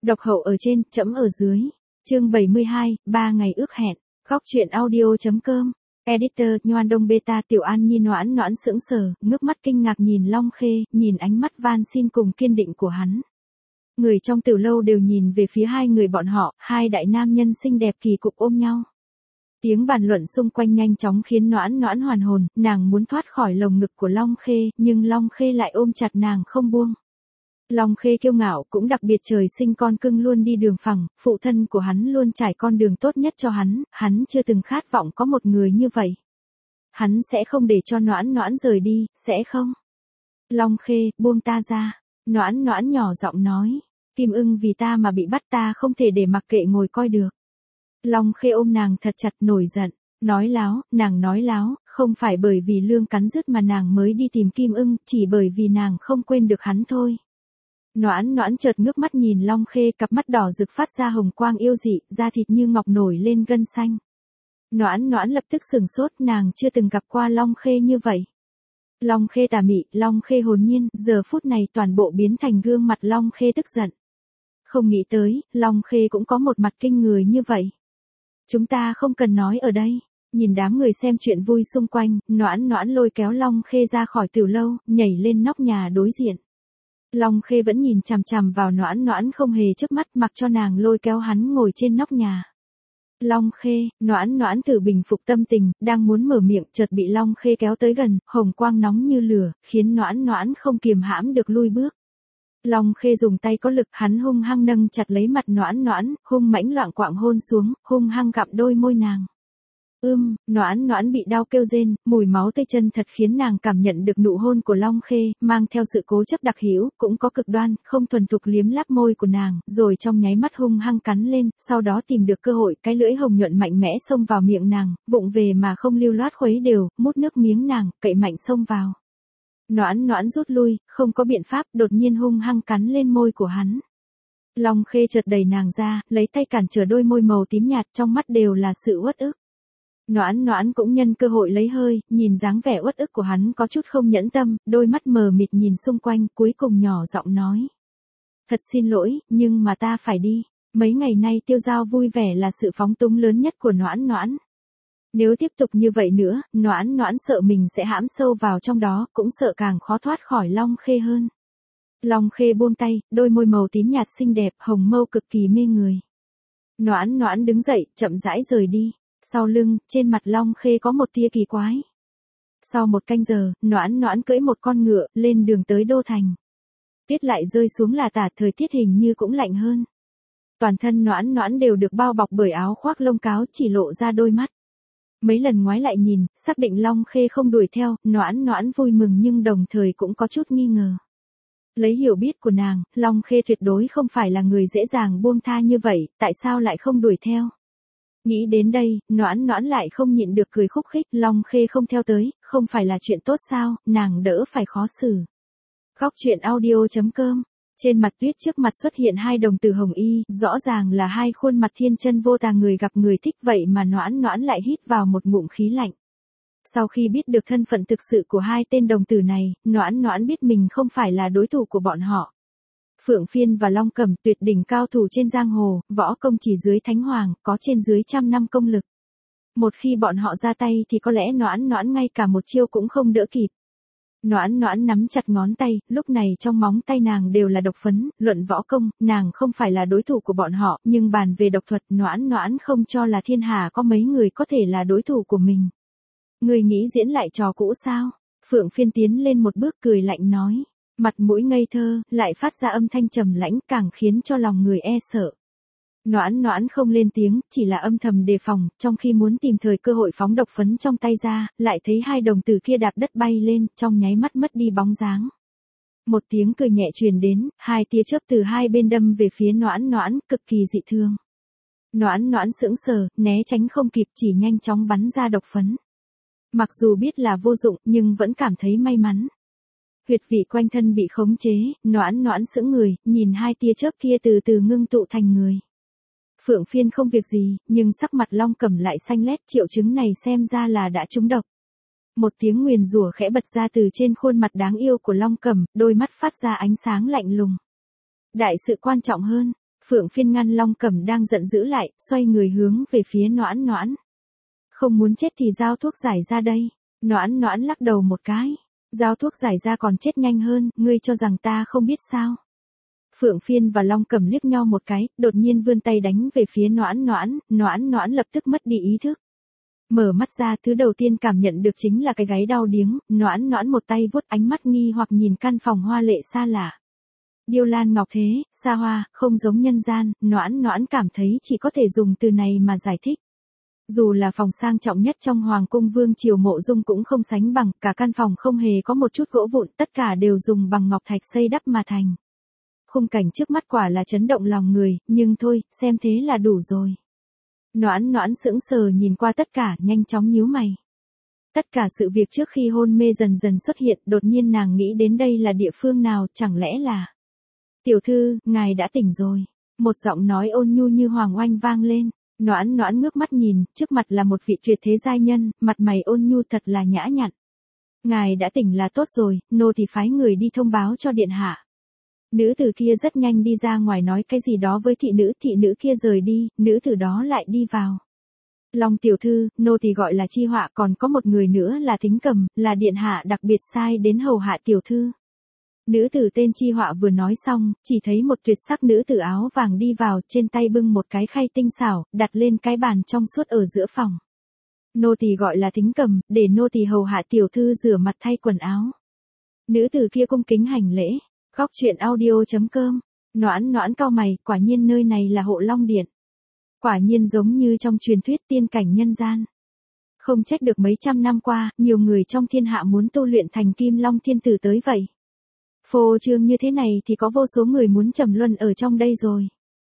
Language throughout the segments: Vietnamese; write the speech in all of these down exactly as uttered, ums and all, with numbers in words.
Độc hậu ở trên, trẫm ở dưới. Chương bảy mươi hai, ba ngày ước hẹn. Góc truyện audio.com. Editor, Nhoan Đông Beta. Tiểu An Nhi noãn noãn sững sờ, ngước mắt kinh ngạc nhìn Long Khê, nhìn ánh mắt van xin cùng kiên định của hắn. Người trong Tiểu Lâu đều nhìn về phía hai người bọn họ, hai đại nam nhân xinh đẹp kỳ cục ôm nhau. Tiếng bàn luận xung quanh nhanh chóng khiến noãn noãn hoàn hồn, nàng muốn thoát khỏi lồng ngực của Long Khê, nhưng Long Khê lại ôm chặt nàng không buông. Long Khê kiêu ngạo cũng đặc biệt trời sinh con cưng luôn đi đường phẳng, phụ thân của hắn luôn trải con đường tốt nhất cho hắn, hắn chưa từng khát vọng có một người như vậy. Hắn sẽ không để cho noãn noãn rời đi, sẽ không? Long Khê, buông ta ra. Noãn noãn nhỏ giọng nói, Kim Ưng vì ta mà bị bắt ta không thể để mặc kệ ngồi coi được. Long Khê ôm nàng thật chặt nổi giận, nói láo, nàng nói láo, không phải bởi vì lương cắn rứt mà nàng mới đi tìm Kim Ưng, chỉ bởi vì nàng không quên được hắn thôi. Noãn noãn chợt ngước mắt nhìn Long Khê, cặp mắt đỏ rực phát ra hồng quang yêu dị, da thịt như ngọc nổi lên gân xanh. Noãn noãn lập tức sừng sốt, nàng chưa từng gặp qua Long Khê như vậy. Long Khê tà mị, Long Khê hồn nhiên, giờ phút này toàn bộ biến thành gương mặt Long Khê tức giận. Không nghĩ tới, Long Khê cũng có một mặt kinh người như vậy. Chúng ta không cần nói ở đây. Nhìn đám người xem chuyện vui xung quanh, noãn noãn lôi kéo Long Khê ra khỏi Tiểu Lâu, nhảy lên nóc nhà đối diện. Long Khê vẫn nhìn chằm chằm vào noãn noãn không hề chớp mắt, mặc cho nàng lôi kéo hắn ngồi trên nóc nhà. Long Khê, noãn noãn thử bình phục tâm tình, đang muốn mở miệng chợt bị Long Khê kéo tới gần, hồng quang nóng như lửa, khiến noãn noãn không kiềm hãm được lui bước. Long Khê dùng tay có lực, hắn hung hăng nâng chặt lấy mặt noãn noãn, hung mãnh loạng quạng hôn xuống, hung hăng gặm đôi môi nàng. Ưm, noãn noãn bị đau kêu rên, mùi máu tươi chân thật khiến nàng cảm nhận được nụ hôn của Long Khê, mang theo sự cố chấp đặc hữu, cũng có cực đoan, không thuần thục liếm láp môi của nàng, rồi trong nháy mắt hung hăng cắn lên, sau đó tìm được cơ hội, cái lưỡi hồng nhuận mạnh mẽ xông vào miệng nàng, vụng về mà không lưu loát khuấy đều, mút nước miếng nàng, cậy mạnh xông vào. Noãn noãn rút lui, không có biện pháp, đột nhiên hung hăng cắn lên môi của hắn. Long Khê chợt đẩy nàng ra, lấy tay cản trở đôi môi màu tím nhạt, trong mắt đều là sự uất ức. Noãn noãn cũng nhân cơ hội lấy hơi, nhìn dáng vẻ uất ức của hắn có chút không nhẫn tâm, đôi mắt mờ mịt nhìn xung quanh, cuối cùng nhỏ giọng nói. Thật xin lỗi, nhưng mà ta phải đi. Mấy ngày nay tiêu giao vui vẻ là sự phóng túng lớn nhất của noãn noãn. Nếu tiếp tục như vậy nữa, noãn noãn sợ mình sẽ hãm sâu vào trong đó, cũng sợ càng khó thoát khỏi Long Khê hơn. Long Khê buông tay, đôi môi màu tím nhạt xinh đẹp, hồng mâu cực kỳ mê người. Noãn noãn đứng dậy, chậm rãi rời đi. Sau lưng, trên mặt Long Khê có một tia kỳ quái. Sau một canh giờ, noãn noãn cưỡi một con ngựa, lên đường tới Đô Thành. Tuyết lại rơi xuống là tả, thời tiết hình như cũng lạnh hơn. Toàn thân noãn noãn đều được bao bọc bởi áo khoác lông cáo, chỉ lộ ra đôi mắt. Mấy lần ngoái lại nhìn, xác định Long Khê không đuổi theo, noãn noãn vui mừng nhưng đồng thời cũng có chút nghi ngờ. Lấy hiểu biết của nàng, Long Khê tuyệt đối không phải là người dễ dàng buông tha như vậy, tại sao lại không đuổi theo? Nghĩ đến đây, noãn noãn lại không nhịn được cười khúc khích, Long Khê không theo tới, không phải là chuyện tốt sao, nàng đỡ phải khó xử. Góc truyện audio.com. Trên mặt tuyết trước mặt xuất hiện hai đồng tử hồng y, rõ ràng là hai khuôn mặt thiên chân vô tà, người gặp người thích, vậy mà noãn noãn lại hít vào một ngụm khí lạnh. Sau khi biết được thân phận thực sự của hai tên đồng tử này, noãn noãn biết mình không phải là đối thủ của bọn họ. Phượng Phiên và Long Cẩm tuyệt đỉnh cao thủ trên giang hồ, võ công chỉ dưới thánh hoàng, có trên dưới trăm năm công lực. Một khi bọn họ ra tay thì có lẽ noãn noãn ngay cả một chiêu cũng không đỡ kịp. Noãn noãn nắm chặt ngón tay, lúc này trong móng tay nàng đều là độc phấn, luận võ công, nàng không phải là đối thủ của bọn họ, nhưng bàn về độc thuật, noãn noãn không cho là thiên hà có mấy người có thể là đối thủ của mình. Người nghĩ diễn lại trò cũ sao? Phượng Phiên tiến lên một bước cười lạnh nói. Mặt mũi ngây thơ, lại phát ra âm thanh trầm lãnh, càng khiến cho lòng người e sợ. Noãn noãn không lên tiếng, chỉ là âm thầm đề phòng, trong khi muốn tìm thời cơ hội phóng độc phấn trong tay ra, lại thấy hai đồng tử kia đạp đất bay lên, trong nháy mắt mất đi bóng dáng. Một tiếng cười nhẹ truyền đến, hai tia chớp từ hai bên đâm về phía noãn noãn, cực kỳ dị thương. Noãn noãn sững sờ, né tránh không kịp, chỉ nhanh chóng bắn ra độc phấn. Mặc dù biết là vô dụng, nhưng vẫn cảm thấy may mắn. Huyệt vị quanh thân bị khống chế, noãn noãn sững người, nhìn hai tia chớp kia từ từ ngưng tụ thành người. Phượng Phiên không việc gì, nhưng sắc mặt Long Cẩm lại xanh lét, triệu chứng này xem ra là đã trúng độc. Một tiếng nguyền rủa khẽ bật ra từ trên khuôn mặt đáng yêu của Long Cẩm, đôi mắt phát ra ánh sáng lạnh lùng. Đại sự quan trọng hơn, Phượng Phiên ngăn Long Cẩm đang giận dữ lại, xoay người hướng về phía Noãn Noãn. Không muốn chết thì giao thuốc giải ra đây. Noãn Noãn lắc đầu một cái. Giao thuốc giải ra còn chết nhanh hơn, ngươi cho rằng ta không biết sao. Phượng Phiên và Long Cẩm liếc nhau một cái, đột nhiên vươn tay đánh về phía Noãn Noãn, Noãn Noãn lập tức mất đi ý thức. Mở mắt ra, thứ đầu tiên cảm nhận được chính là cái gáy đau điếng, Noãn Noãn một tay vuốt ánh mắt nghi hoặc nhìn căn phòng hoa lệ xa lạ. Điêu lan ngọc thế, xa hoa, không giống nhân gian, Noãn Noãn cảm thấy chỉ có thể dùng từ này mà giải thích. Dù là phòng sang trọng nhất trong Hoàng cung Vương triều Mộ Dung cũng không sánh bằng, cả căn phòng không hề có một chút gỗ vụn, tất cả đều dùng bằng ngọc thạch xây đắp mà thành. Khung cảnh trước mắt quả là chấn động lòng người, nhưng thôi, xem thế là đủ rồi. Noãn Noãn sững sờ nhìn qua tất cả, nhanh chóng nhíu mày. Tất cả sự việc trước khi hôn mê dần dần xuất hiện, đột nhiên nàng nghĩ đến đây là địa phương nào, chẳng lẽ là... Tiểu thư, ngài đã tỉnh rồi. Một giọng nói ôn nhu như hoàng oanh vang lên. Noãn Noãn ngước mắt nhìn, trước mặt là một vị tuyệt thế giai nhân, mặt mày ôn nhu thật là nhã nhặn. Ngài đã tỉnh là tốt rồi, nô thì phái người đi thông báo cho điện hạ. Nữ tử kia rất nhanh đi ra ngoài nói cái gì đó với thị nữ, thị nữ kia rời đi, nữ tử đó lại đi vào. Long tiểu thư, nô thì gọi là Chi Họa, còn có một người nữa là Thính Cầm, là điện hạ đặc biệt sai đến hầu hạ tiểu thư. Nữ tử tên Chi Họa vừa nói xong, chỉ thấy một tuyệt sắc nữ tử áo vàng đi vào, trên tay bưng một cái khay tinh xảo, đặt lên cái bàn trong suốt ở giữa phòng. Nô tỳ gọi là Thính Cầm, để nô tỳ hầu hạ tiểu thư rửa mặt thay quần áo. Nữ tử kia cung kính hành lễ. Góc truyện audio chấm com. Noãn Noãn cau mày, quả nhiên nơi này là Hộ Long Điện. Quả nhiên giống như trong truyền thuyết tiên cảnh nhân gian. Không trách được mấy trăm năm qua, nhiều người trong thiên hạ muốn tu luyện thành Kim Long Thiên Tử tới vậy. Phô trương như thế này thì có vô số người muốn trầm luân ở trong đây rồi.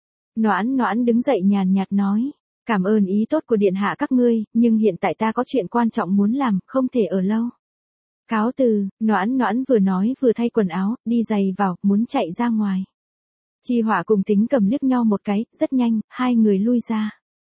Noãn Noãn đứng dậy nhàn nhạt nói, cảm ơn ý tốt của điện hạ các ngươi, nhưng hiện tại ta có chuyện quan trọng muốn làm, không thể ở lâu. Cáo từ, Noãn Noãn vừa nói vừa thay quần áo, đi giày vào, muốn chạy ra ngoài. Chi Họa cùng Thính Cầm liếc nhau một cái, rất nhanh, hai người lui ra.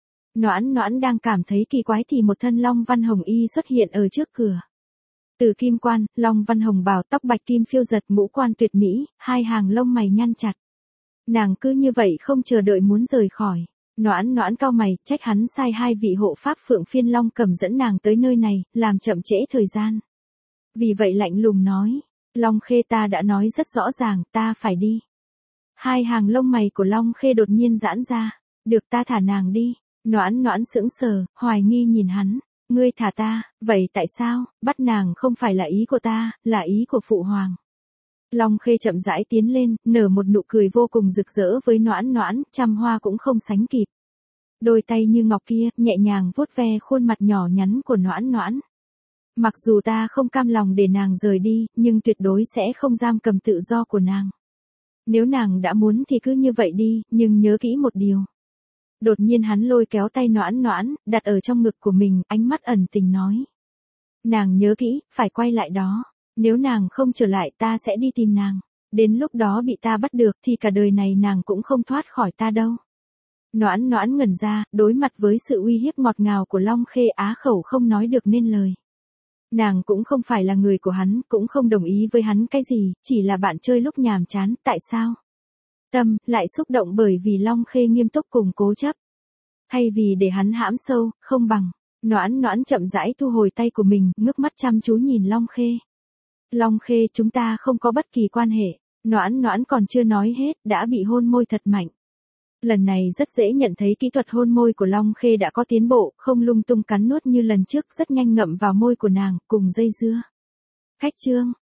Noãn Noãn đang cảm thấy kỳ quái thì một thân Long Văn Hồng y xuất hiện ở trước cửa. Từ kim quan, Long Văn Hồng bào tóc bạch kim phiêu giật, ngũ quan tuyệt mỹ, hai hàng lông mày nhăn chặt. Nàng cứ như vậy không chờ đợi muốn rời khỏi. Noãn Noãn cau mày, trách hắn sai hai vị hộ pháp Phượng Phiên Long Cẩm dẫn nàng tới nơi này, làm chậm trễ thời gian. Vì vậy lạnh lùng nói, Long Khê ta đã nói rất rõ ràng, ta phải đi. Hai hàng lông mày của Long Khê đột nhiên giãn ra, được ta thả nàng đi. Noãn Noãn sững sờ, hoài nghi nhìn hắn, ngươi thả ta, vậy tại sao, bắt nàng không phải là ý của ta, là ý của phụ hoàng. Long Khê chậm rãi tiến lên, nở một nụ cười vô cùng rực rỡ với Noãn Noãn, trăm hoa cũng không sánh kịp. Đôi tay như ngọc kia, nhẹ nhàng vuốt ve khuôn mặt nhỏ nhắn của Noãn Noãn. Mặc dù ta không cam lòng để nàng rời đi, nhưng tuyệt đối sẽ không giam cầm tự do của nàng. Nếu nàng đã muốn thì cứ như vậy đi, nhưng nhớ kỹ một điều. Đột nhiên hắn lôi kéo tay Noãn Noãn, đặt ở trong ngực của mình, ánh mắt ẩn tình nói. Nàng nhớ kỹ, phải quay lại đó. Nếu nàng không trở lại ta sẽ đi tìm nàng. Đến lúc đó bị ta bắt được thì cả đời này nàng cũng không thoát khỏi ta đâu. Noãn Noãn ngẩn ra, đối mặt với sự uy hiếp ngọt ngào của Long Khê á khẩu không nói được nên lời. Nàng cũng không phải là người của hắn, cũng không đồng ý với hắn cái gì, chỉ là bạn chơi lúc nhàm chán, tại sao? Tâm, lại xúc động bởi vì Long Khê nghiêm túc cùng cố chấp. Thay vì để hắn hãm sâu, không bằng. Noãn Noãn chậm rãi thu hồi tay của mình, ngước mắt chăm chú nhìn Long Khê. Long Khê, chúng ta không có bất kỳ quan hệ. Noãn Noãn còn chưa nói hết, đã bị hôn môi thật mạnh. Lần này rất dễ nhận thấy kỹ thuật hôn môi của Long Khê đã có tiến bộ, không lung tung cắn nuốt như lần trước, rất nhanh ngậm vào môi của nàng, cùng dây dưa. Khách trương,